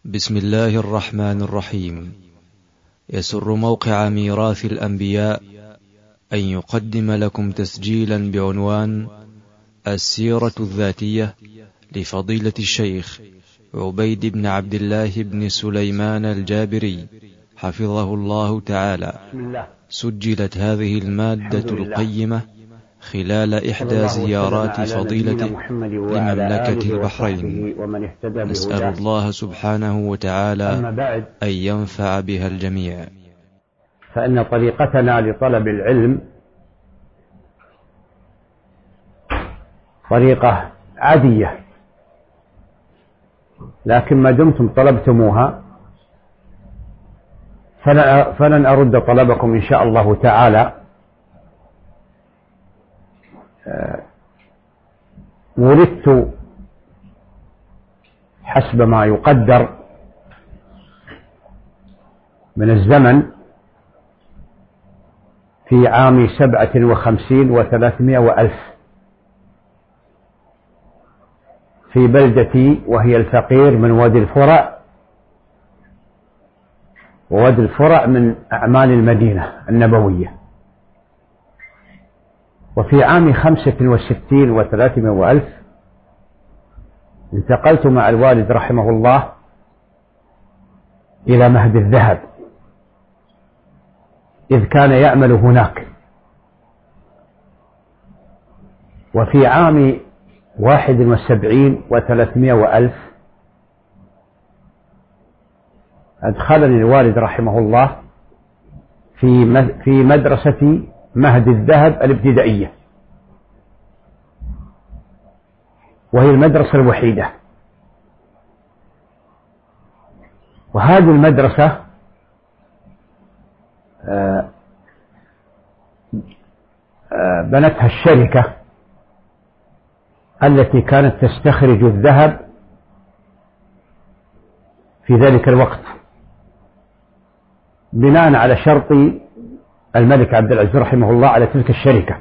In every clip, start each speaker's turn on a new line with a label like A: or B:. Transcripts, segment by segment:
A: بسم الله الرحمن الرحيم. يسر موقع ميراث الأنبياء أن يقدم لكم تسجيلا بعنوان السيرة الذاتية لفضيلة الشيخ عبيد بن عبد الله بن سليمان الجابري حفظه الله تعالى. سجلت هذه المادة القيمة خلال إحدى زيارات فضيلته لمملكة البحرين. نسأل الله سبحانه وتعالى أن ينفع بها الجميع.
B: فإن طريقتنا لطلب العلم طريقة عادية، لكن ما دمتم طلبتموها فلن أرد طلبكم إن شاء الله تعالى. ولدت حسب ما يقدر من الزمن في عام 57 و300 وألف في بلدتي، وهي الفقير من وادي الفرع، ووادي الفرع من أعمال المدينة النبوية. وفي عام 65 و300 وألف انتقلت مع الوالد رحمه الله إلى مهد الذهب، إذ كان يعمل هناك. وفي عام 71 و300 وألف أدخلني الوالد رحمه الله في مدرسة مهد الذهب الابتدائية، وهي المدرسة الوحيدة. وهذه المدرسة بنتها الشركة التي كانت تستخرج الذهب في ذلك الوقت، بناء على شرط الملك عبد العزيز رحمه الله على تلك الشركة.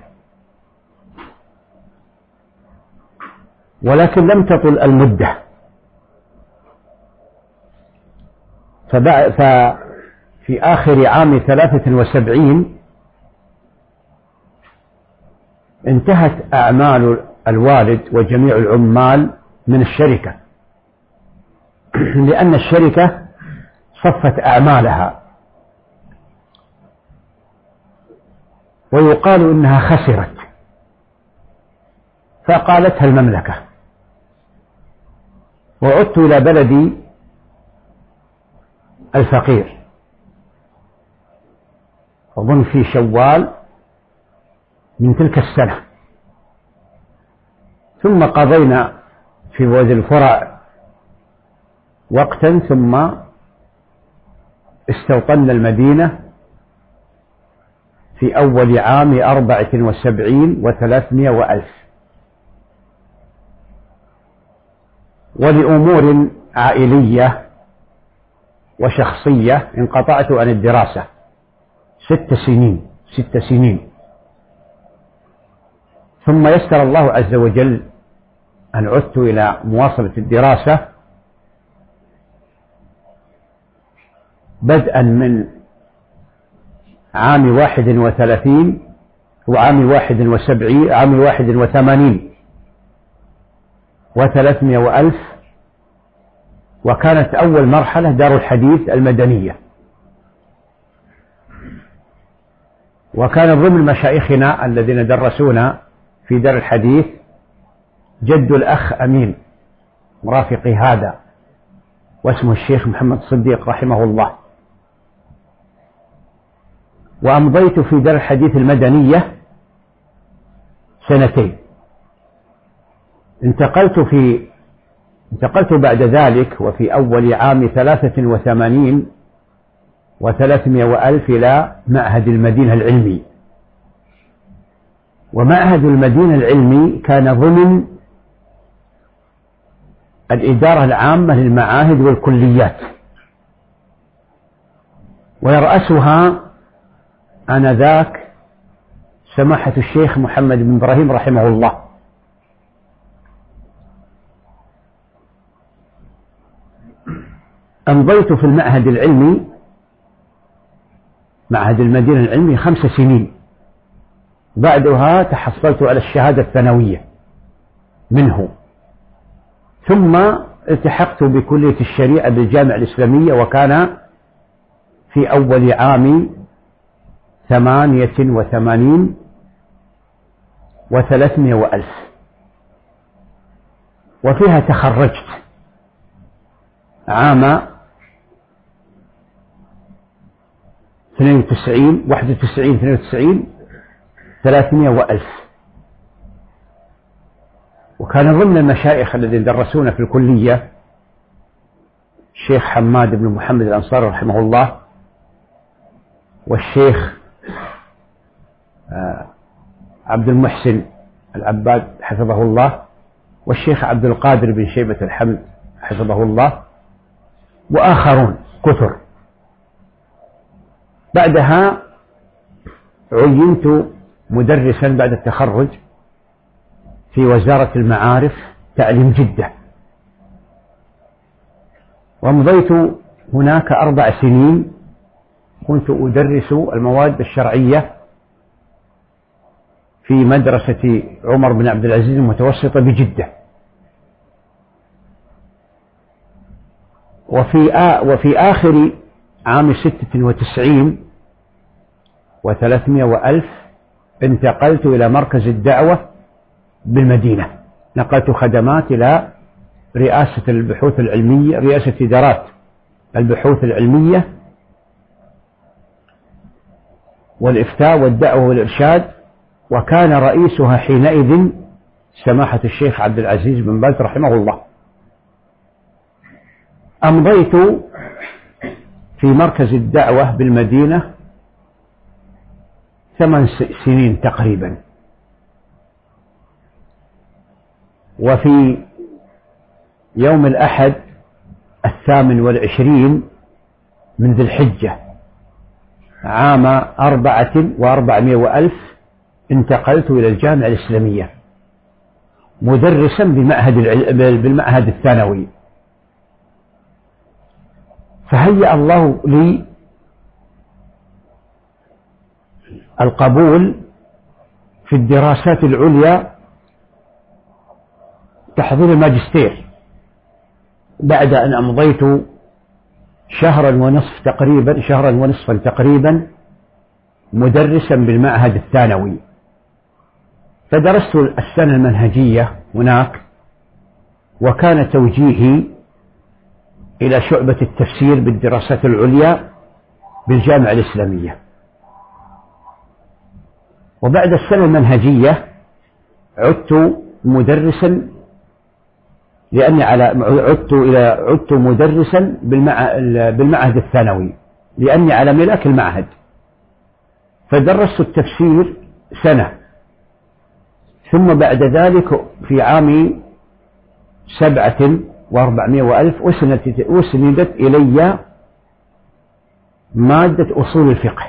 B: ولكن لم تطل المدة، ففي آخر عام 73 انتهت أعمال الوالد وجميع العمال من الشركة، لأن الشركة صفت أعمالها، ويقال إنها خسرت، فقالتها المملكة. وعدت إلى بلدي الفقير، أظن في شوال من تلك السنة. ثم قضينا في وادي الفرع وقتا، ثم استوطنا المدينة في أول عام 74 و300 وألف. ولأمور عائلية وشخصية انقطعت عن الدراسة 6 سنين. ثم يسر الله عز وجل أن عدت إلى مواصلة الدراسة، بدءا من عام 31 وعام 71 عام 81 و300 وألف. وكانت أول مرحلة دار الحديث المدنية، وكان ضمن مشايخنا الذين درسونا في دار الحديث جد الأخ أمين مرافقي هذا، واسمه الشيخ محمد صديق رحمه الله. وأمضيت في دار الحديث المدنية 2 سنين. انتقلت بعد ذلك وفي أول عام 83 و300 وألف إلى معهد المدينة العلمي. ومعهد المدينة العلمي كان ضمن الإدارة العامة للمعاهد والكليات، ويرأسها آنذاك سماحة الشيخ محمد بن إبراهيم رحمه الله. أمضيت في المعهد العلمي، معهد المدينة العلمي، 5 سنين. بعدها تحصلت على الشهادة الثانوية منه، ثم التحقت بكلية الشريعة بالجامعة الإسلامية، وكان في أول عام 88 و300 وألف، وفيها تخرجت عام 91 300 وألف. وكان ضمن المشايخ الذين درسونا في الكلية الشيخ حماد بن محمد الأنصاري رحمه الله، والشيخ عبد المحسن العباد حفظه الله، والشيخ عبد القادر بن شيبة الحمد حفظه الله، وآخرون كثر. بعدها عينت مدرسا بعد التخرج في وزارة المعارف تعليم جدة، ومضيت هناك 4 سنين. كنت أدرس المواد الشرعية في مدرسة عمر بن عبد العزيز المتوسطة بجدة. وفي آخر عام 96 و300 وألف انتقلت إلى مركز الدعوة بالمدينة، نقلت خدمات إلى رئاسة البحوث العلمية، رئاسة إدارات البحوث العلمية والإفتاء والدعوة والإرشاد، وكان رئيسها حينئذ سماحة الشيخ عبد العزيز بن باز رحمه الله. أمضيت في مركز الدعوة بالمدينة 8 سنين تقريبا. وفي يوم الأحد 28 من ذي الحجة عام 400 وألف انتقلت إلى الجامعة الإسلامية مدرسا بالمعهد الثانوي. فهيأ الله لي القبول في الدراسات العليا، تحضير الماجستير، بعد أن أمضيت شهرا ونصفا تقريبا مدرسا بالمعهد الثانوي. فدرست السنة المنهجية هناك، وكان توجيهي إلى شعبة التفسير بالدراسات العليا بالجامعة الإسلامية. وبعد السنة المنهجية عدت مدرسا، لأني عدت مدرسا بالمعهد الثانوي لأني على ملاك المعهد. فدرست التفسير سنة، ثم بعد ذلك في عام 400 وألف أسندت إلي مادة أصول الفقه،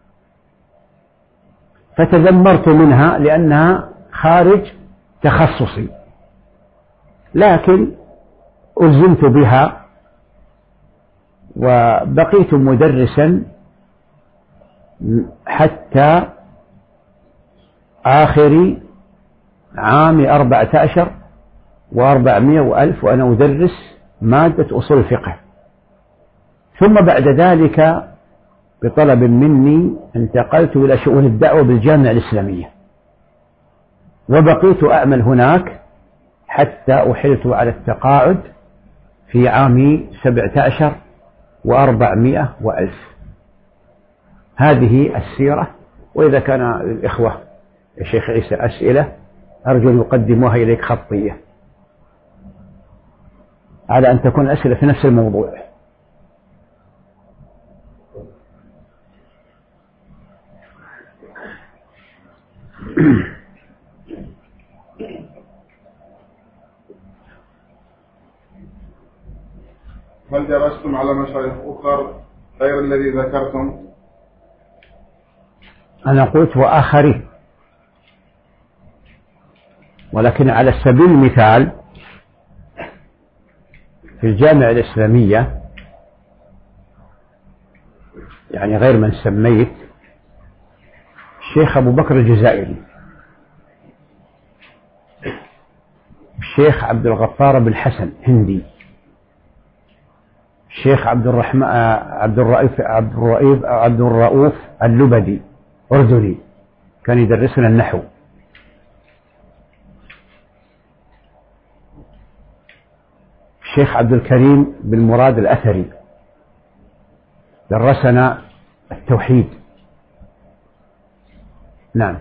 B: فتذمرت منها لأنها خارج تخصصي، لكن ألزمت بها وبقيت مدرسا حتى آخر عام 14 و400 وألف وأنا أدرس مادة أصول الفقه. ثم بعد ذلك بطلب مني انتقلت إلى شؤون الدعوة بالجامعة الإسلامية، وبقيت أعمل هناك حتى أحلت على التقاعد في عام 17 و400 وألف. هذه السيرة. وإذا كان الإخوة يا شيخ عيسى أسئلة أرجو أن يقدموها إليك خطية، على أن تكون أسئلة في نفس الموضوع.
C: هل درستم على مشايخ أخر غير الذي ذكرتم؟
B: أنا قلت وآخرين، ولكن على سبيل المثال في الجامعة الإسلامية يعني غير من سميت، الشيخ أبو بكر الجزائري، الشيخ عبد الغفار بن حسن هندي، الشيخ عبد الرؤوف اللبدي أردني، كان يدرسنا النحو. الشيخ عبد الكريم بن مراد الأثري درسنا التوحيد. نعم.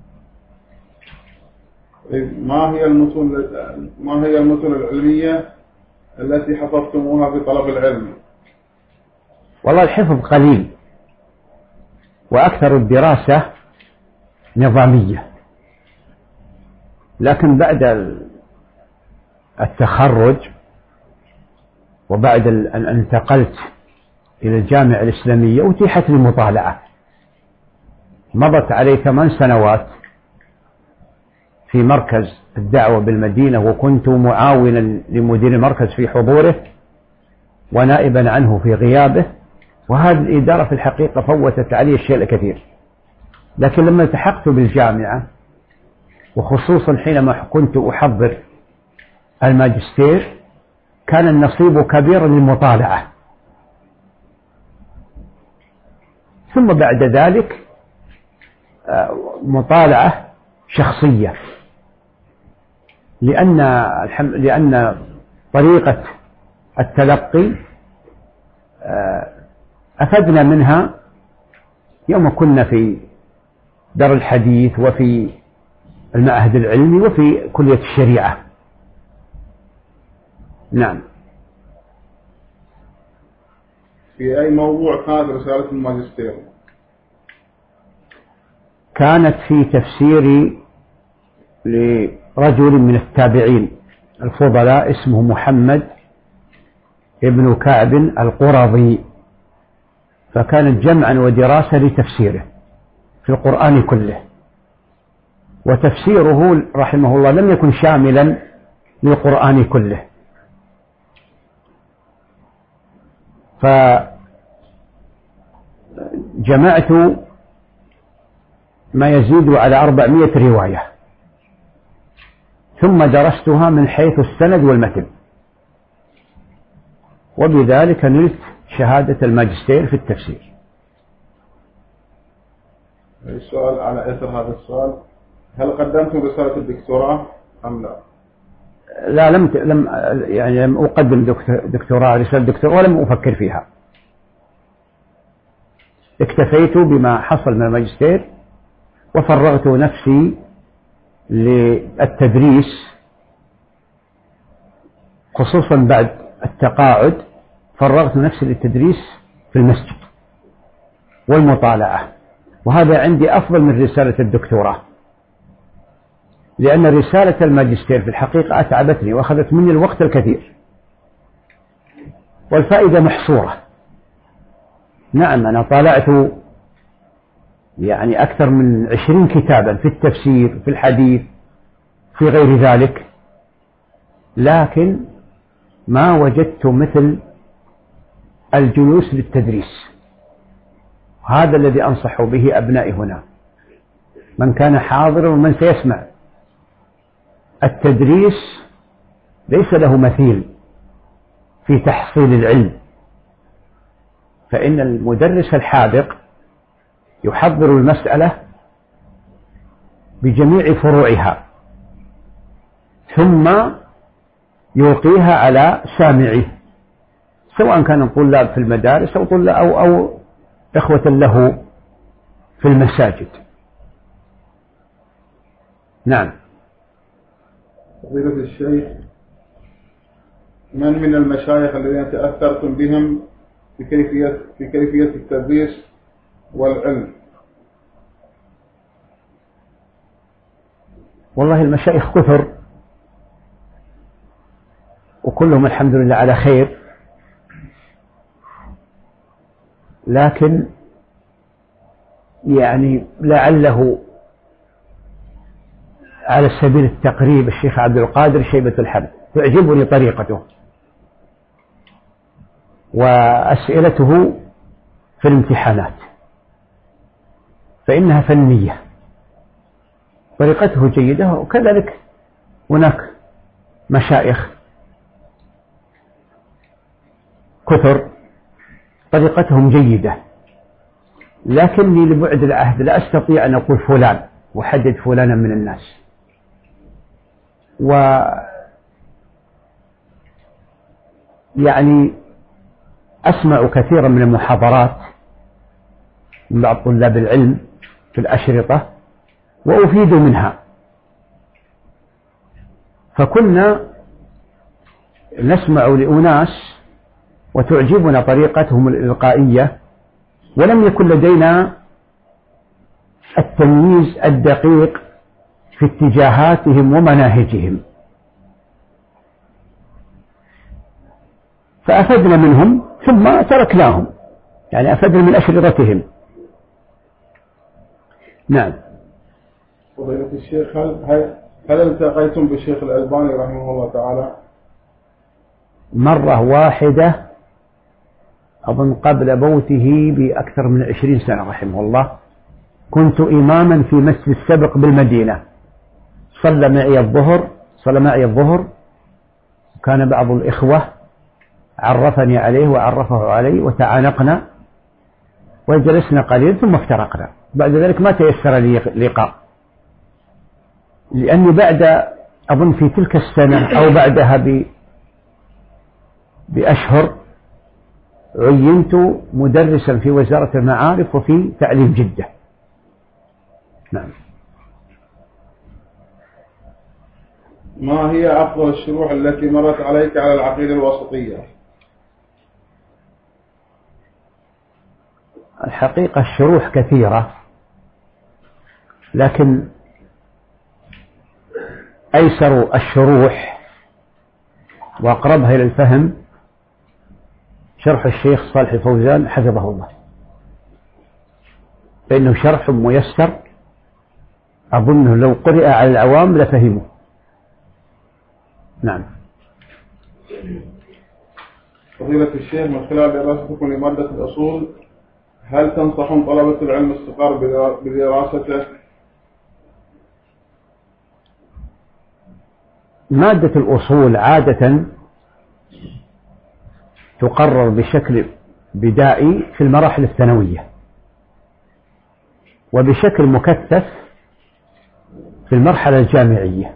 C: ما هي المتون العلمية التي حفظتموها بطلب العلم؟
B: والله الحفظ قليل، وأكثر الدراسة نظامية، لكن بعد التخرج وبعد أن انتقلت إلى الجامعة الإسلامية أتيحت لي المطالعة. مضت علي 8 سنوات في مركز الدعوة بالمدينة، وكنت معاونا لمدير المركز في حضوره ونائبا عنه في غيابه، وهذه الإدارة في الحقيقة فوتت علي الشيء الكثير. لكن لما التحقت بالجامعة، وخصوصا حينما كنت أحضر الماجستير، كان النصيب كبيرا للمطالعة. ثم بعد ذلك مطالعة شخصية، لأن طريقة التلقي أخذنا منها يوم كنا في دار الحديث وفي المعهد العلمي وفي كلية الشريعة. نعم.
C: في أي موضوع كانت رسالة الماجستير؟
B: كانت في تفسير لرجل من التابعين الفضلاء اسمه محمد ابن كعب القرظي، فكانت جمعا ودراسة لتفسيره في القرآن كله، وتفسيره رحمه الله لم يكن شاملا للقرآن كله، فجمعت ما يزيد على 400 رواية، ثم درستها من حيث السند والمتن، وبذلك نلت شهادة الماجستير في التفسير.
C: السؤال على إثر هذا السؤال: هل قدمتم رسالة الدكتوراه أم لا؟
B: لا، لم أقدم دكتوراه، رسالة دكتوراه، ولم أفكر فيها. اكتفيت بما حصل من الماجستير، وفرغت نفسي للتدريس، خصوصا بعد التقاعد فرغت نفسي للتدريس في المسجد والمطالعة، وهذا عندي أفضل من رسالة الدكتوراه، لأن رسالة الماجستير في الحقيقة أتعبتني وأخذت مني الوقت الكثير، والفائدة محصورة. نعم، أنا طالعت يعني أكثر من 20 كتابا في التفسير، في الحديث، في غير ذلك، لكن ما وجدت مثل الجلوس للتدريس. هذا الذي أنصح به أبنائي هنا، من كان حاضرا ومن سيسمع. التدريس ليس له مثيل في تحصيل العلم، فإن المدرس الحاذق يحضر المسألة بجميع فروعها، ثم يلقيها على سامعه، سواء كان طلاب في المدارس أو طلاب أو إخوة له في المساجد. نعم.
C: فضيلة الشيخ، من المشايخ الذين تأثرتم بهم في كيفية التدريس والعلم؟
B: والله المشايخ كثر، وكلهم الحمد لله على خير، لكن يعني لعله على سبيل التقريب الشيخ عبد القادر شيبة الحمد، تعجبني طريقته وأسئلته في الامتحانات، فإنها فنية، طريقته جيدة. وكذلك هناك مشايخ كثر طريقتهم جيدة، لكني لبعد العهد لا أستطيع أن أقول فلان وحدد فلانا من الناس. يعني أسمع كثيرا من المحاضرات من بعض طلاب العلم في الأشرطة وأفيد منها، فكنا نسمع لأناس وتعجبنا طريقتهم الإلقائية، ولم يكن لدينا التمييز الدقيق في اتجاهاتهم ومناهجهم، فأفدنا منهم ثم تركناهم، يعني أفدنا من أشرطتهم. نعم.
C: فضيلة الشيخ، هل التقيتم بالشيخ الألباني رحمه الله تعالى؟
B: مرة واحدة أظن قبل موته بأكثر من 20 سنة رحمه الله. كنت إماما في مسجد السبق بالمدينة، صلى معي الظهر، كان بعض الإخوة عرفني عليه وعرفه علي وتعانقنا وجلسنا قليلا ثم افترقنا. بعد ذلك ما تيسر لي لقاء، لأني بعد أظن في تلك السنة أو بعدها بأشهر عينت مدرسا في وزارة المعارف وفي تعليم جدة. نعم.
C: ما هي أفضل الشروح التي مرت عليك على العقيدة الوسطية؟
B: الحقيقة الشروح كثيرة، لكن أيسر الشروح وأقربها إلى الفهم شرح الشيخ صالح الفوزان حفظه الله، فإنه شرح ميسر أظنه لو قرئ على العوام لفهمه. نعم.
C: فضيلة الشيخ، من خلال دراستكم لمادة الأصول هل تنصحون طلبة العلم الصغار بدراسته؟
B: مادة الأصول عادة تقرر بشكل بدائي في المراحل الثانوية، وبشكل مكثف في المرحلة الجامعية.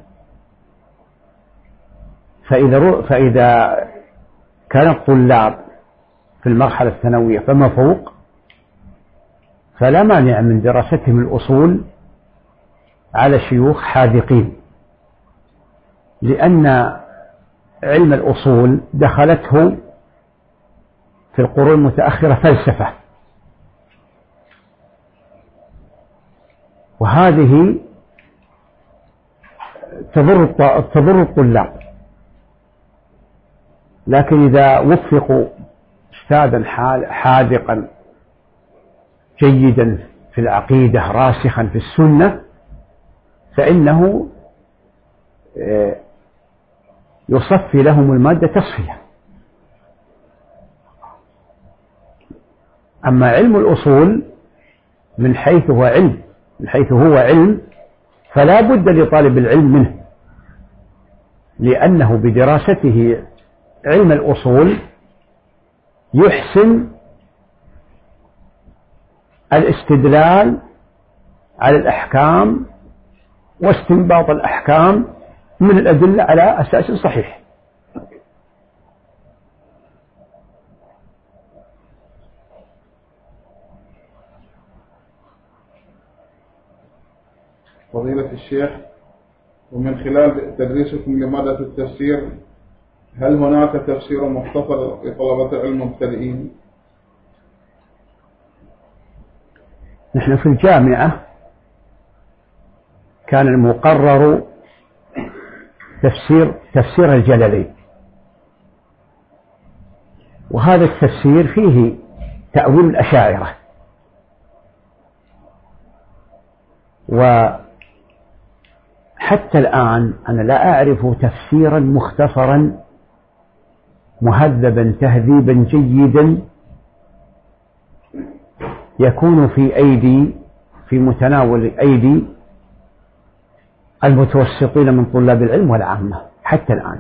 B: فإذا كان الطلاب في المرحلة الثانوية فما فوق فلا مانع من دراستهم الأصول على شيوخ حاذقين، لأن علم الأصول دخلته في القرون المتأخرة فلسفة، وهذه تضر الطلاب. لكن إذا وفقوا أستاذا حاذقا جيدا في العقيدة راسخا في السنة فإنه يصفي لهم المادة تصفية. أما علم الأصول من حيث هو علم فلا بد لطالب العلم منه، لأنه بدراسته علم الأصول يحسن الاستدلال على الأحكام واستنباط الأحكام من الأدلة على أساس صحيح.
C: فضيلة الشيخ، ومن خلال تدريسكم لمادة التفسير هل هناك تفسير مختصر لطلبة العلم المبتدئين؟
B: نحن في الجامعة كان المقرر تفسير الجلالين، وهذا التفسير فيه تأويل الأشاعرة، وحتى الآن أنا لا أعرف تفسيرا مختصرا مهذبا تهذيبا جيدا يكون في متناول أيدي المتوسطين من طلاب العلم والعامة حتى الآن.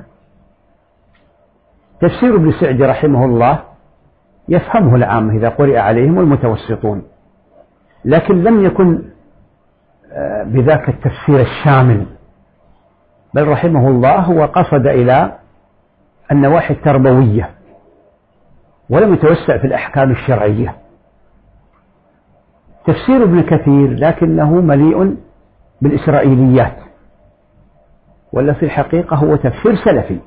B: تفسير ابن سعدي رحمه الله يفهمه العامة إذا قرئ عليهم والمتوسطون، لكن لم يكن بذاك التفسير الشامل، بل رحمه الله هو قصد إلى النواحي التربوية ولم يتوسع في الأحكام الشرعية. تفسير ابن كثير لكنه مليء بالإسرائيليات، ولا في الحقيقة هو تفسير سلفي.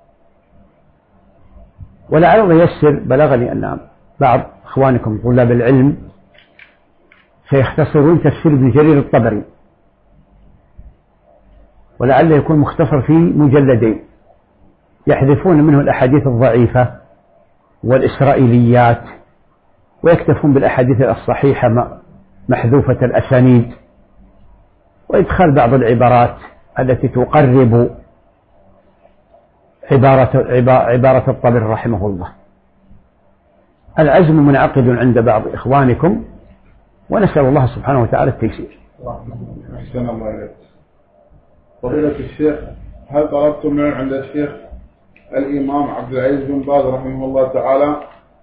B: ولعل الله ييسر، بلغني أن بعض إخوانكم طلاب العلم سيختصرون تفسير ابن جرير الطبري، ولعله يكون مختصر في مجلدين يحذفون منه الأحاديث الضعيفة والإسرائيليات ويكتفون بالأحاديث الصحيحة محذوفة الأسانيد، وإدخال بعض العبارات التي تقرب عبارة الطبري رحمه الله. العزم منعقد عند بعض إخوانكم، ونسأل الله سبحانه وتعالى التيسير.
C: أحسن الله إليك. فضيلة الشيخ، هل طلبتم من عند الشيخ الإمام عبد العزيز بن باز رحمه الله تعالى؟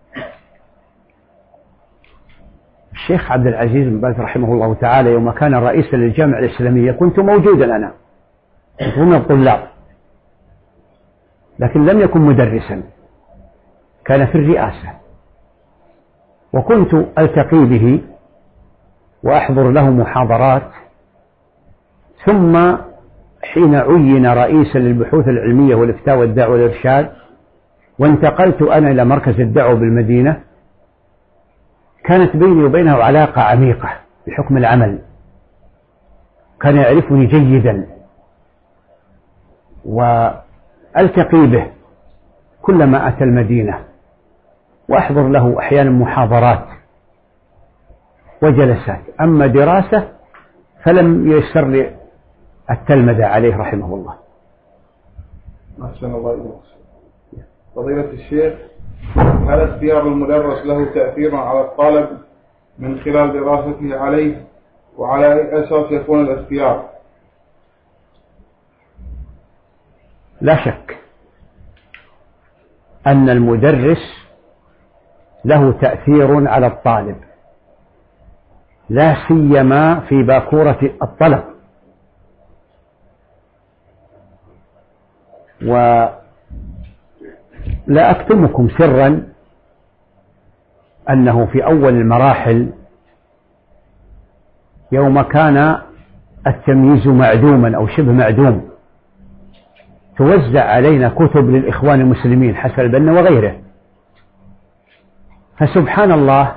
B: الشيخ عبد العزيز بن باز رحمه الله تعالى يوم كان رئيسا للجامعة الإسلامية كنت موجودا أنا، كنت من الطلاب، لكن لم يكن مدرسا، كان في الرئاسة، وكنت ألتقي به وأحضر له محاضرات. ثم حين عين رئيسا للبحوث العلمية والإفتاء والدعوة والإرشاد وانتقلت أنا إلى مركز الدعوة بالمدينة، كانت بيني وبينه علاقة عميقة بحكم العمل، كان يعرفني جيدا وألتقي به كلما أتى المدينة، وأحضر له أحيانا محاضرات وجلسات. أما دراسة فلم ييسر لي التلمذة عليه رحمه الله.
C: أحسن الله إليك. فضيلة الشيخ، هل اختيار المدرس له تأثير على الطالب من خلال دراسته عليه، وعلى أي أساس يكون الاختيار؟
B: لا شك أن المدرس له تأثير على الطالب، لا سيما في باكورة الطلب. ولا أكتمكم سرا أنه في أول المراحل يوم كان التمييز معدوما أو شبه معدوم توزع علينا كتب للإخوان المسلمين حسن البنا وغيره، فسبحان الله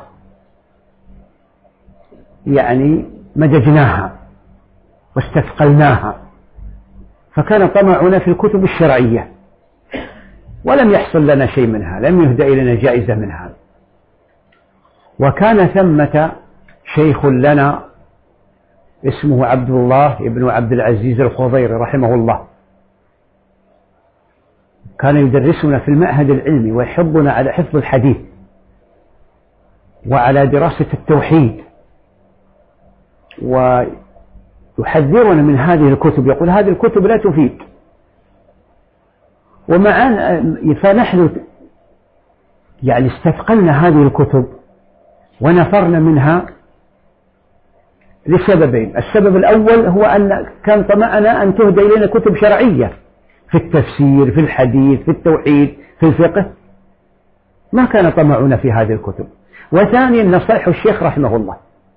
B: يعني مججناها واستثقلناها، فكان طمعنا في الكتب الشرعية ولم يحصل لنا شيء منها، لم يهدى إلينا جائزة منها. وكان ثمة شيخ لنا اسمه عبد الله ابن عبد العزيز الخضيري رحمه الله، كان يدرسنا في المعهد العلمي ويحضنا على حفظ الحديث وعلى دراسة التوحيد، ويحذرنا من هذه الكتب، يقول هذه الكتب لا تفيد. فنحن يعني استثقلنا هذه الكتب ونفرنا منها لسببين. السبب الأول هو أن كان طمعنا أن تهدى إلينا كتب شرعية في التفسير، في الحديث، في التوحيد، في الفقه، ما كان طمعنا في هذه الكتب. وثانيا نصائح الشيخ رحمه الله.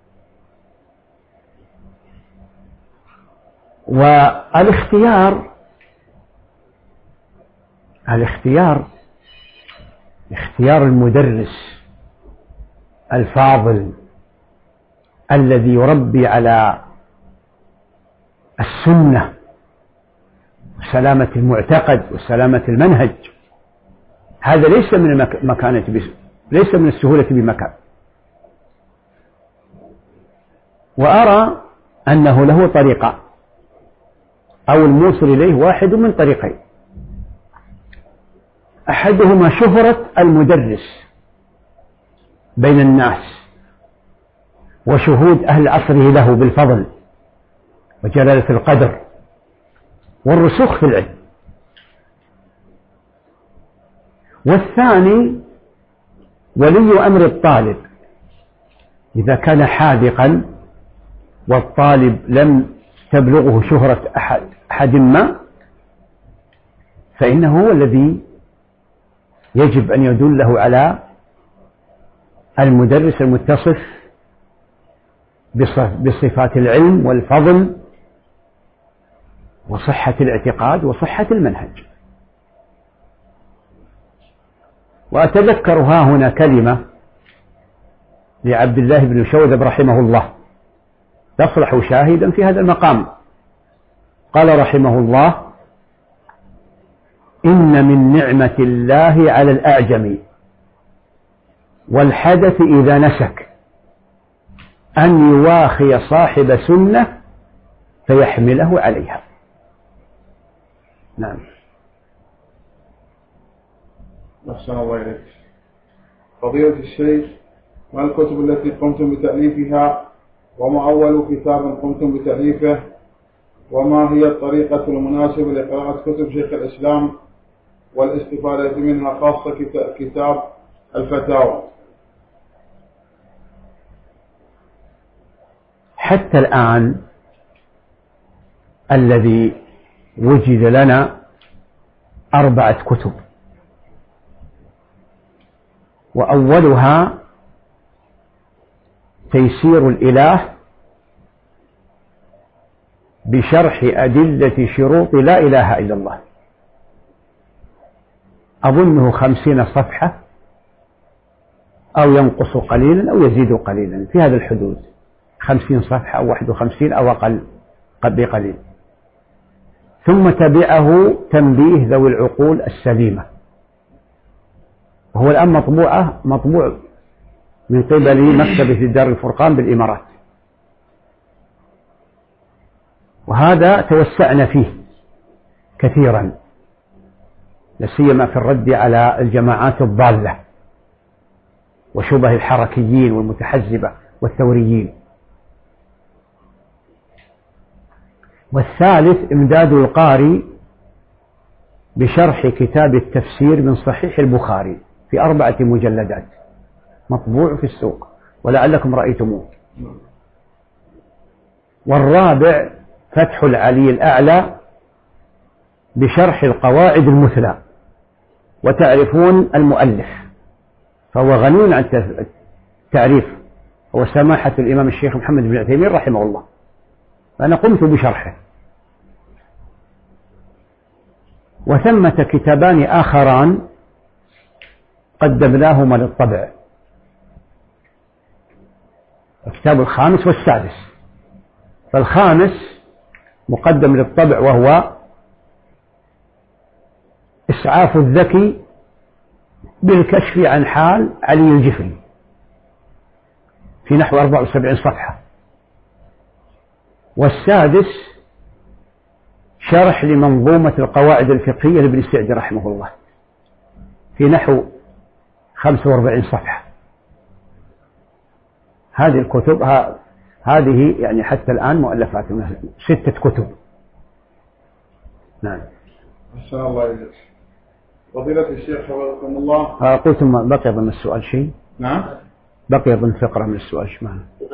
B: والاختيار اختيار المدرس الفاضل الذي يربي على السنة وسلامة المعتقد وسلامة المنهج، هذا ليس من ليس من السهولة بمكان. وأرى أنه له طريقة أو الموصل إليه واحد من طريقين: أحدهما شهرة المدرس بين الناس وشهود أهل عصره له بالفضل وجلالة القدر والرسوخ في العلم. والثاني ولي أمر الطالب إذا كان حاذقا والطالب لم تبلغه شهرة أحد ما، فإنه هو الذي يجب أن يدله على المدرس المتصف بصفات العلم والفضل وصحة الاعتقاد وصحة المنهج. وأتذكر ها هنا كلمة لعبد الله بن شوذب رحمه الله تصلح شاهدا في هذا المقام. قال رحمه الله: إن من نعمة الله على الأعجم والحدث إذا نسك أن يواخي صاحب سنة فيحمله عليها. نعم.
C: أحسن الله إليك. فضيلة الشيخ، ما الكتب التي قمتم بتأليفها، وما أول كتاب قمتم بتأليفه، وما هي الطريقة المناسبة لقراءة كتب شيخ الإسلام والاستفادة منها، خاصة كتاب الفتاوى؟
B: حتى الآن الذي وجد لنا 4 كتب، وأولها تيسير الإله بشرح أدلة شروط لا إله إلا الله، أظنه 50 صفحة أو ينقص قليلا أو يزيد قليلا، في هذا الحدود، 50 صفحة أو 51 أو أقل بقليل. ثم تبعه تنبيه ذوي العقول السليمة، وهو الآن مطبوع من قبل مكتبة دار الفرقان بالإمارات، وهذا توسعنا فيه كثيرا، لسيما في الرد على الجماعات الضالة وشبه الحركيين والمتحزبة والثوريين. والثالث إمداد القاري بشرح كتاب التفسير من صحيح البخاري في 4 مجلدات، مطبوع في السوق ولعلكم رأيتموه. والرابع فتح العلي الأعلى بشرح القواعد المثلى، وتعرفون المؤلف فهو غني عن التعريف، هو سماحة الإمام الشيخ محمد بن عثيمين رحمه الله، فأنا قمت بشرحه. وثمة كتابان آخران قدمناهما للطبع، الكتاب الخامس والسادس. فالخامس مقدم للطبع وهو إسعاف الذكي بالكشف عن حال علي الجفري في نحو 74 صفحة. والسادس شرح لمنظومة القواعد الفقهية لابن السعدي رحمه الله في نحو 45 صفحة. هذه الكتب هذه يعني حتى الآن مؤلفات 6 كتب. نعم.
C: أحسن الله إليك. فضيلة الشيخ حفظكم الله.
B: قلت بقي ضمن السؤال شيء.
C: نعم.
B: بقي ضمن فقرة من السؤال شيء.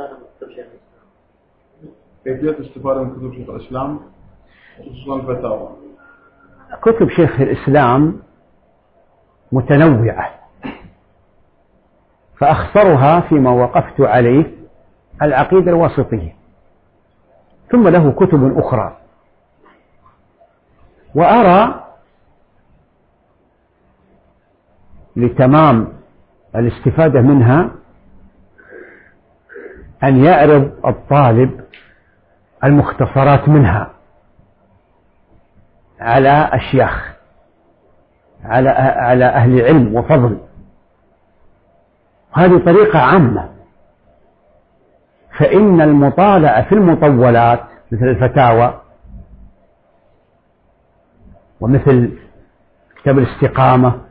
C: كيفية الاستفادة من كتب شيخ الإسلام خصوصا الفتاوى؟
B: كتب شيخ الإسلام متنوعة، فأخطرها فيما وقفت عليه العقيدة الواسطية، ثم له كتب أخرى. وأرى لتمام الاستفادة منها أن يعرض الطالب المختصرات منها على أشياخ، على أهل علم وفضل. هذه طريقة عامة، فإن المطالعة في المطولات مثل الفتاوى ومثل كتاب الاستقامة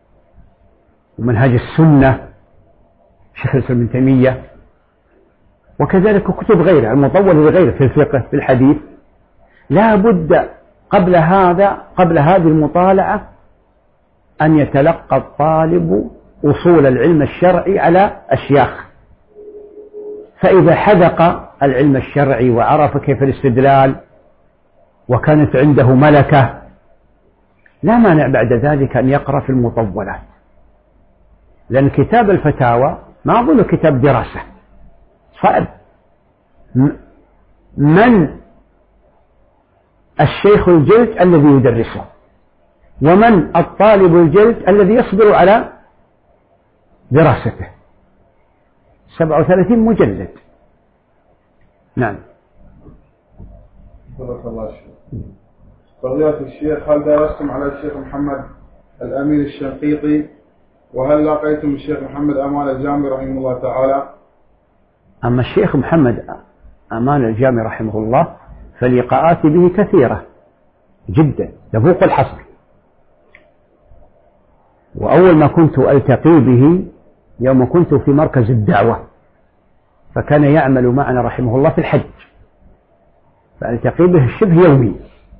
B: ومنهج السنة شيخ الإسلام ابن تيمية وكذلك كتب غيره المطولة لغيره في الفقه في الحديث. لا بد قبل هذه المطالعة أن يتلقى الطالب أصول العلم الشرعي على أشياخ، فإذا حذق العلم الشرعي وعرف كيف الاستدلال وكانت عنده ملكة لا مانع بعد ذلك أن يقرأ في المطولات، لأن كتاب الفتاوى ما أظن كتاب دراسة صعب. من الشيخ الجلد الذي يدرسه، ومن الطالب الجلد الذي يصبر على دراسته. 37 مجلد. نعم.
C: بارك الله فيك. فضيلة الشيخ، هل درستم على الشيخ محمد الأمين الشنقيطي؟ وهل لقيتم الشيخ محمد أمان الجامي رحمه الله تعالى؟
B: أما الشيخ محمد أمان الجامي رحمه الله فلقاءاتي به كثيرة جدا تفوق الحصر. وأول ما كنت ألتقي به يوم كنت في مركز الدعوة، فكان يعمل معنا رحمه الله في الحج، فألتقي به شبه يومي.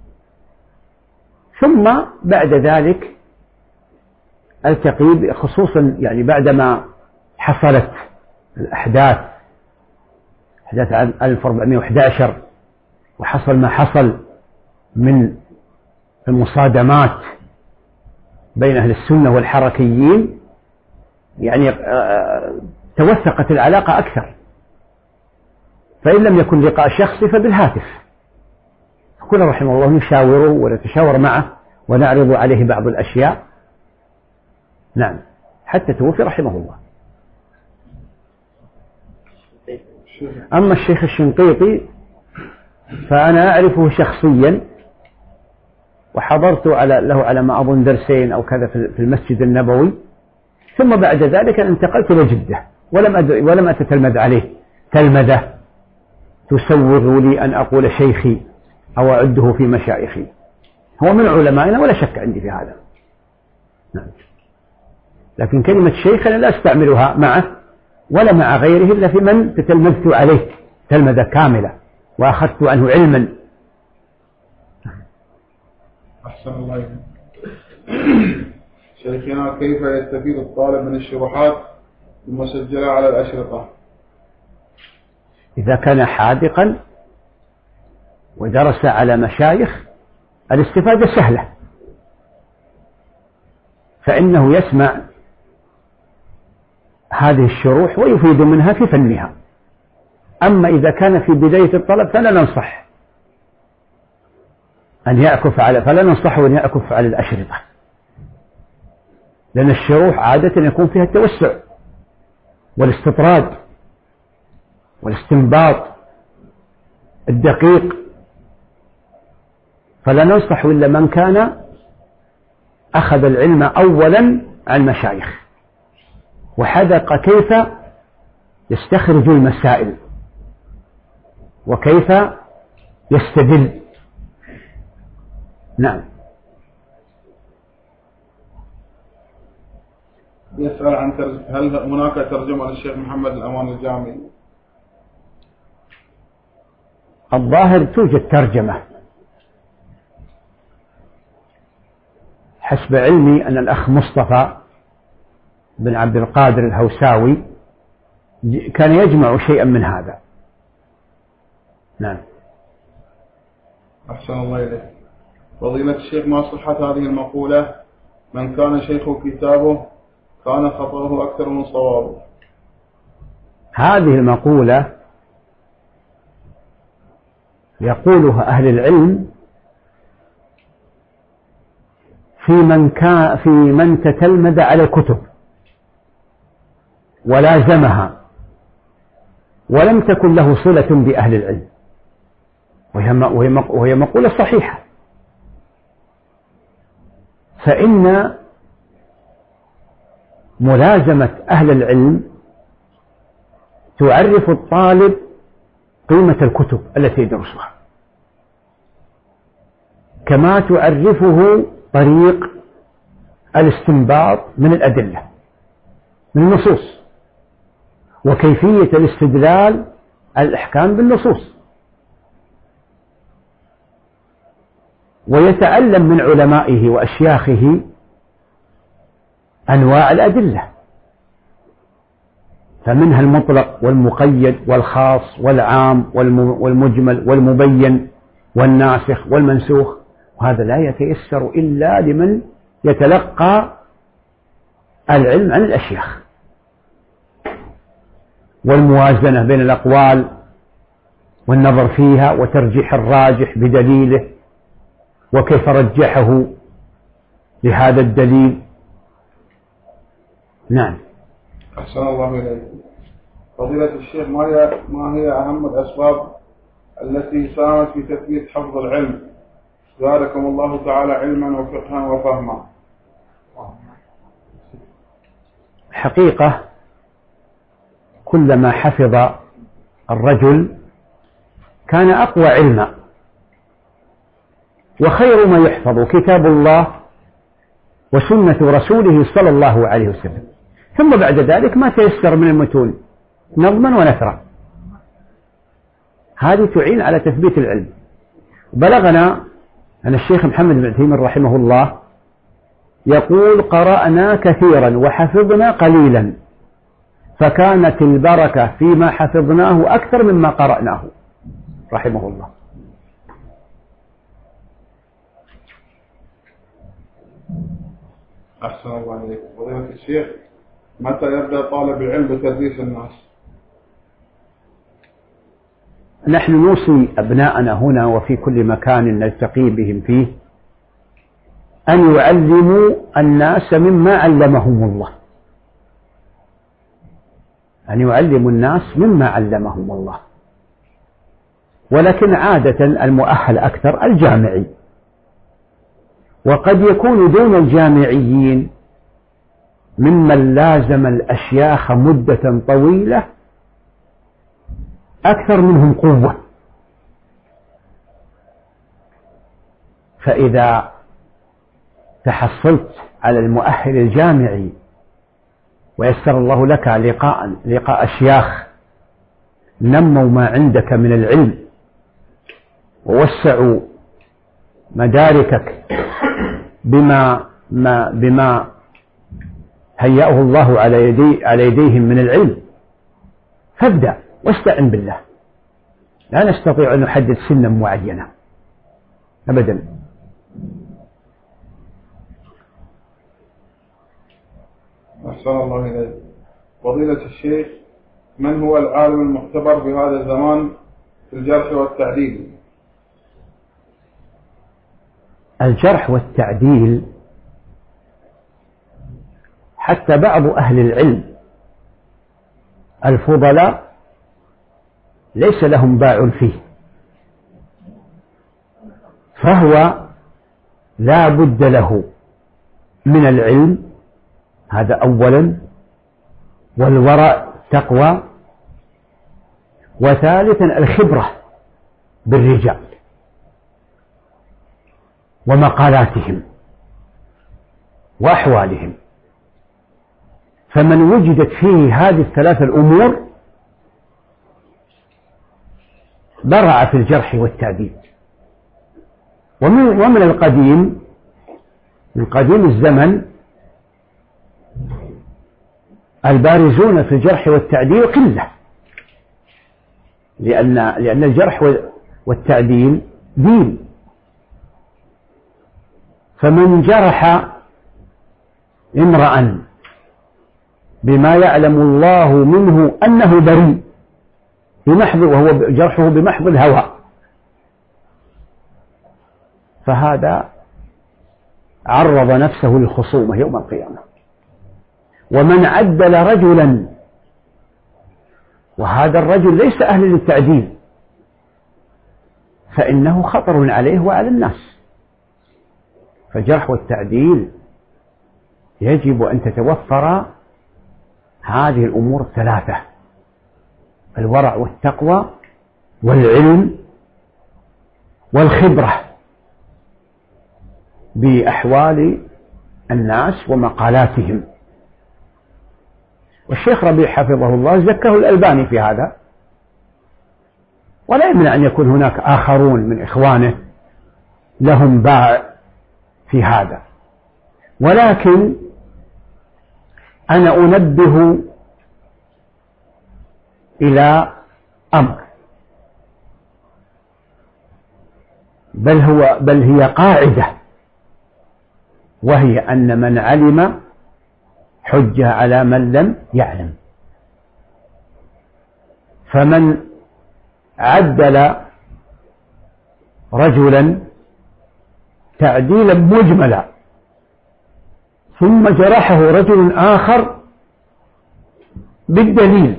B: ثم بعد ذلك ألتقي خصوصا يعني بعدما حصلت الأحداث 1411 وحصل ما حصل من المصادمات بين أهل السنة والحركيين، يعني توثقت العلاقة أكثر، فإن لم يكن لقاء شخصي فبالهاتف، فكنا رحمه الله نشاوره ونتشاور معه ونعرض عليه بعض الأشياء. نعم، حتى توفي رحمه الله. أما الشيخ الشنقيطي فأنا أعرفه شخصيا، وحضرت له على ما أظن درسين أو كذا في المسجد النبوي، ثم بعد ذلك انتقلت إلى جدة ولم أتتلمذ عليه تلمذة تسوغ لي أن أقول شيخي أو أعده في مشايخي. هو من علمائنا ولا شك عندي في هذا. نعم. لكن كلمة شيخ أنا لا أستعملها معه ولا مع غيره إلا في من تتلمذت عليه تلمذة كاملة وأخذت عنه علما.
C: أحسن الله إليك. شيخنا، كيف يستفيد الطالب من الشروحات المسجلة على الأشرطة؟
B: إذا كان حاذقا ودرس على مشايخ الاستفادة سهلة، فإنه يسمع هذه الشروح ويفيد منها في فنها. أما إذا كان في بداية الطلب فلا ننصحه أن يعكف على الأشرطة، لأن الشروح عادة يكون فيها التوسع والاستطراد والاستنباط الدقيق، فلا ننصح إلا من كان أخذ العلم أولا عن مشايخ وحذق كيف يستخرج المسائل وكيف يستدل. نعم.
C: يسأل عن هل هناك ترجمة للشيخ محمد الأمان الجامي؟
B: الظاهر توجد ترجمة، حسب علمي أن الأخ مصطفى بن عبد القادر الهوساوي كان يجمع شيئا من هذا. نعم.
C: أحسن الله إليك. فضيلة الشيخ، ما صحة هذه المقولة: من كان شيخه كتابه كان خطأه أكثر من صوابه؟
B: هذه المقولة يقولها أهل العلم في من تتلمذ على الكتب ولازمها ولم تكن له صلة بأهل العلم، وهي مقولة صحيحة. فإن ملازمة أهل العلم تعرف الطالب قيمة الكتب التي يدرسها، كما تعرفه طريق الاستنباط من الأدلة من النصوص، وكيفية الاستدلال الإحكام بالنصوص، ويتعلم من علمائه وأشياخه أنواع الأدلة، فمنها المطلق والمقيد والخاص والعام والمجمل والمبين والناسخ والمنسوخ، وهذا لا يتيسر إلا لمن يتلقى العلم عن الأشياخ، والموازنة بين الأقوال والنظر فيها وترجيح الراجح بدليله وكيف رجحه لهذا الدليل. نعم.
C: أحسن الله إليك. فضيلة الشيخ، ما هي أهم الأسباب التي ساهمت في تثبيت حفظ العلم؟ زادكم الله تعالى علما وفقها وفهما.
B: حقيقة كلما حفظ الرجل كان أقوى علما، وخير ما يحفظ كتاب الله وسنة رسوله صلى الله عليه وسلم، ثم بعد ذلك ما تيسر من المتون نظما ونثرا، هذه تعين على تثبيت العلم. بلغنا أن الشيخ محمد بن عثيمين رحمه الله يقول: قرأنا كثيرا وحفظنا قليلا، فكانت البركة فيما حفظناه أكثر مما قرأناه، رحمه الله.
C: أحسن الله عليك. فضيلة الشيخ، متى يبدأ طالب العلم بتدريس الناس؟
B: نحن نوصي أبناءنا هنا وفي كل مكان نلتقي بهم فيه أن يعلموا الناس مما علمهم الله، أن يعلموا الناس مما علمهم الله، ولكن عادة المؤهل أكثر الجامعي، وقد يكون دون الجامعيين ممن لازم الأشياخ مدة طويلة أكثر منهم قوة، فإذا تحصلت على المؤهل الجامعي ويسر الله لك لقاء أشياخ نموا ما عندك من العلم ووسعوا مداركك بما هيأه الله على يديهم من العلم، فابدأ واستعن بالله. لا نستطيع أن نحدد سنا معينة أبدا.
C: أحسن الله إليك. فضيلة الشيخ، من هو العالم المعتبر بهذا الزمان في الجرح والتعديل؟
B: الجرح والتعديل حتى بعض أهل العلم الفضلاء ليس لهم باع فيه، فهو لا بد له من العلم، هذا أولا، والورع تقوى، وثالثا الخبرة بالرجال ومقالاتهم وأحوالهم، فمن وجدت فيه هذه الثلاثة الأمور برع في الجرح والتعديل. ومن القديم، من قديم الزمن، البارزون في الجرح والتعديل قلة، لأن الجرح والتعديل دين، فمن جرح امرأ بما يعلم الله منه أنه بريء وهو جرحه بمحض الهوى، فهذا عرض نفسه للخصومة يوم القيامة. ومن عدل رجلا وهذا الرجل ليس أهل للتعديل فإنه خطر عليه وعلى الناس. فالجرح والتعديل يجب أن تتوفر هذه الأمور الثلاثة: الورع والتقوى والعلم والخبرة بأحوال الناس ومقالاتهم. والشيخ ربيع حفظه الله زكاه الألباني في هذا، ولا يمنع أن يكون هناك آخرون من إخوانه لهم باع في هذا، ولكن أنا أنبه إلى أمر، بل هي قاعدة، وهي أن من علم حجة على من لم يعلم. فمن عدل رجلا تعديلا مجملا ثم جرحه رجل آخر بالدليل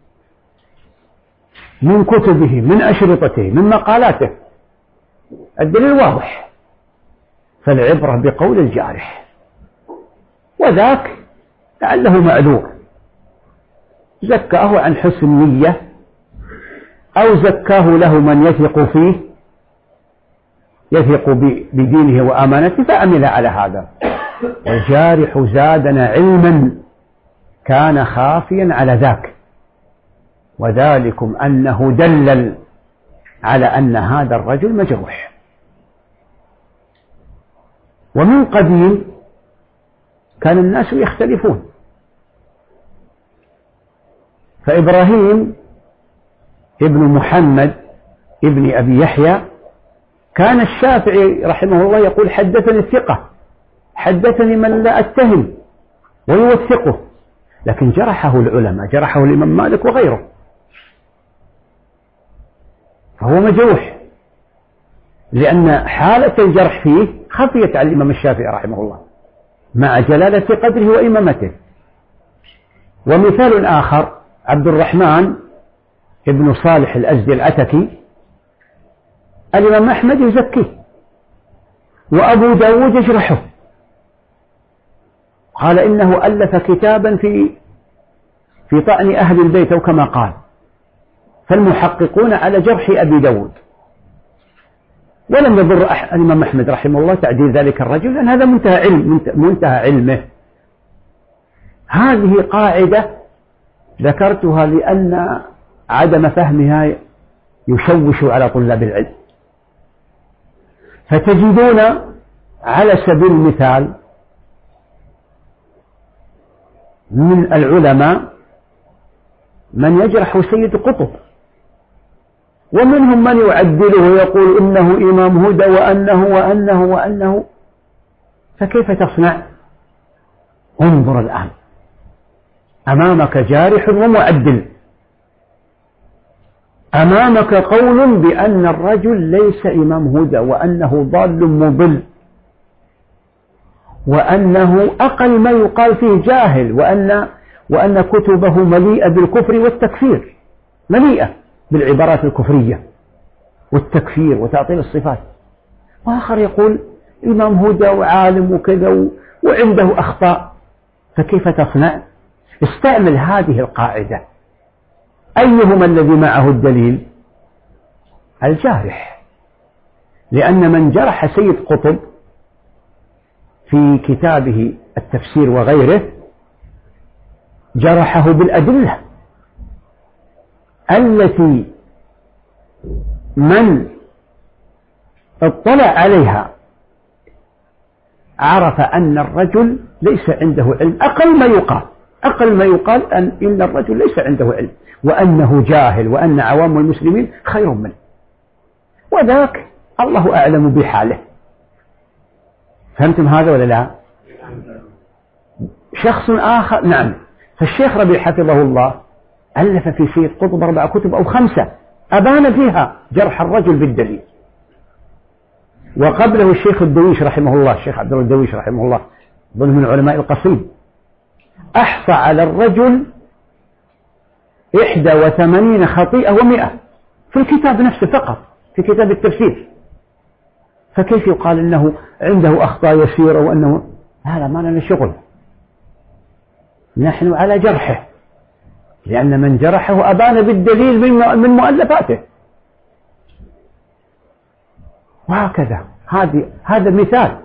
B: من كتبه من أشرطته من مقالاته، الدليل واضح، فالعبرة بقول الجارح، وذاك لعله معذور زكاه عن حسن نية أو زكاه له من يثق فيه، يثق بدينه وأمانته فعمل على هذا. والجارح زادنا علما كان خافيا على ذاك، وذلكم أنه دلل على أن هذا الرجل مجروح. ومن قديم كان الناس يختلفون، فإبراهيم ابن محمد ابن أبي يحيى كان الشافعي رحمه الله يقول حدثني الثقة، حدثني من لا أتهم ويوثقه، لكن جرحه العلماء، جرحه الإمام مالك وغيره، فهو مجروح لأن حالة الجرح فيه خفيت على الإمام الشافعي رحمه الله مع جلالة قدره وإمامته. ومثال آخر عبد الرحمن ابن صالح الأزدي العتكي، الإمام أحمد يزكيه وأبو داود يجرحه، قال إنه ألف كتابا في طعن أهل البيت أو كما قال، فالمحققون على جرح أبي داود، ولم يضر الإمام أحمد رحمه الله تعديل ذلك الرجل، لأن هذا منتهى علمه. هذه قاعدة ذكرتها لأن عدم فهمها يشوش على طلاب العلم. فتجدون على سبيل المثال من العلماء من يجرح سيد قطب، ومنهم من يعدله ويقول إنه إمام هدى وأنه، فكيف تصنع؟ انظر الآن، أمامك جارح ومعدل، أمامك قول بأن الرجل ليس إمام هدى وأنه ضال مضل، وأنه أقل ما يقال فيه جاهل، وأن كتبه مليئة بالكفر والتكفير، مليئة بالعبارات الكفرية والتكفير وتعطيل الصفات. وآخر يقول إمام هدى وعالم وكذا وعنده أخطاء، فكيف تصنع؟ استعمل هذه القاعدة، أيهما الذي معه الدليل؟ الجارح، لأن من جرح سيد قطب في كتابه التفسير وغيره جرحه بالأدلة التي من اطلع عليها عرف أن الرجل ليس عنده علم، أقل ما يقال إن الرجل ليس عنده علم وأنه جاهل وأن عوام المسلمين خير منه، وذاك الله أعلم بحاله. فهمتم هذا ولا لا؟ شخص آخر، نعم. فالشيخ ربيع حفظه الله ألف في سيد قطب 4 كتب أو 5 أبان فيها جرح الرجل بالدليل. وقبله الشيخ الدويش رحمه الله، الشيخ عبد الله الدويش رحمه الله ضمن من علماء القصيم، أحصى على الرجل 81 خطيئة و100 في الكتاب نفسه فقط، في كتاب التفسير. فكيف يقال إنه عنده أخطاء يسيرة وأنه هذا ما لنا شغل، نحن على جرحه، لأن من جرحه أبان بالدليل من مؤلفاته. وهكذا هذا مثال.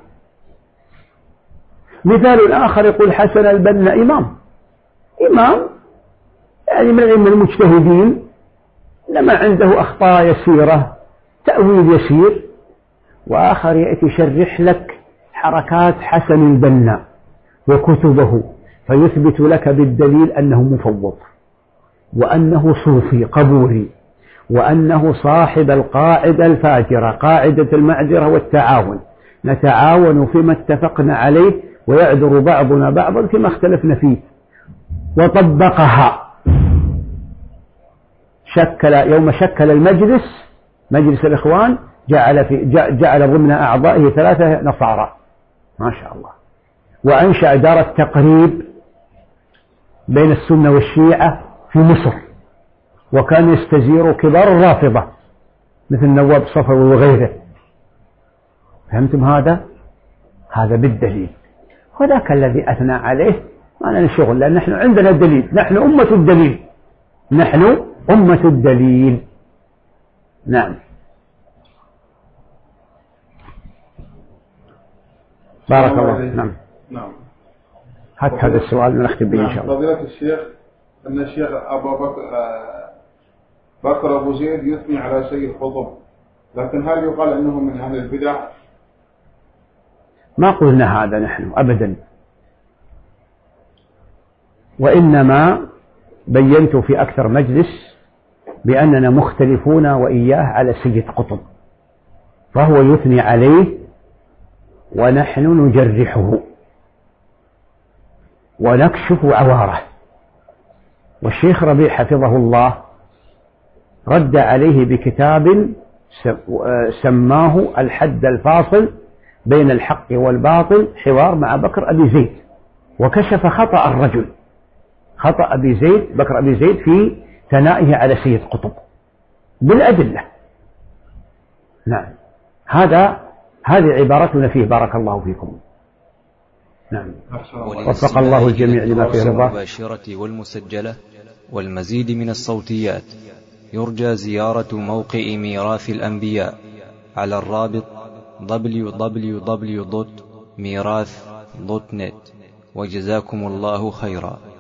B: مثال آخر يقول حسن البنا إمام يعني من علم المجتهدين، لما عنده أخطاء يسيرة، تأويل يسير، وآخر يأتي يشرح لك حركات حسن البنا وكتبه فيثبت لك بالدليل أنه مفوض، وأنه صوفي قبوري، وأنه صاحب القاعدة الفاجرة، قاعدة المعذرة والتعاون، نتعاون فيما اتفقنا عليه ويعذر بعضنا بعضا فيما اختلفنا فيه، وطبقها. يوم شكل المجلس، مجلس الإخوان، جعل ضمن أعضائه 3 نصارى ما شاء الله، وأنشأ دار التقريب بين السنة والشيعة في مصر، وكان يستزير كبار الرافضة مثل نواب صفوي وغيره. فهمتم هذا؟ هذا بالدليل. وذاك الذي أثنى عليه ما لنا شغل، لأن نحن عندنا الدليل، نحن أمة الدليل، نحن أمة الدليل. نعم. بارك الله. نعم.
C: نعم.
B: هذا السؤال ونختم به إن شاء الله.
C: فضيلة الشيخ، أن الشيخ بكر أبو زيد يثني على سيد قطب، لكن هل يقال أنه من أهل البدع؟
B: ما قلنا هذا نحن أبدا، وإنما بينت في أكثر مجلس بأننا مختلفون وإياه على سيد قطب، فهو يثني عليه ونحن نجرحه ونكشف عواره. والشيخ ربيع حفظه الله رد عليه بكتاب سماه الحد الفاصل بين الحق والباطل، حوار مع بكر أبي زيد، وكشف خطأ الرجل، خطأ أبي زيد، بكر أبي زيد، في ثنائه على سيد قطب بالأدلة. نعم. هذه عبارتنا فيه. بارك الله فيكم. نعم. وفق الله الجميع لما فيه رضاه.
A: المباشرة والمسجلة والمزيد من الصوتيات يرجى زيارة موقع ميراث الأنبياء على الرابط www.mirath.net. وجزاكم الله خيرا.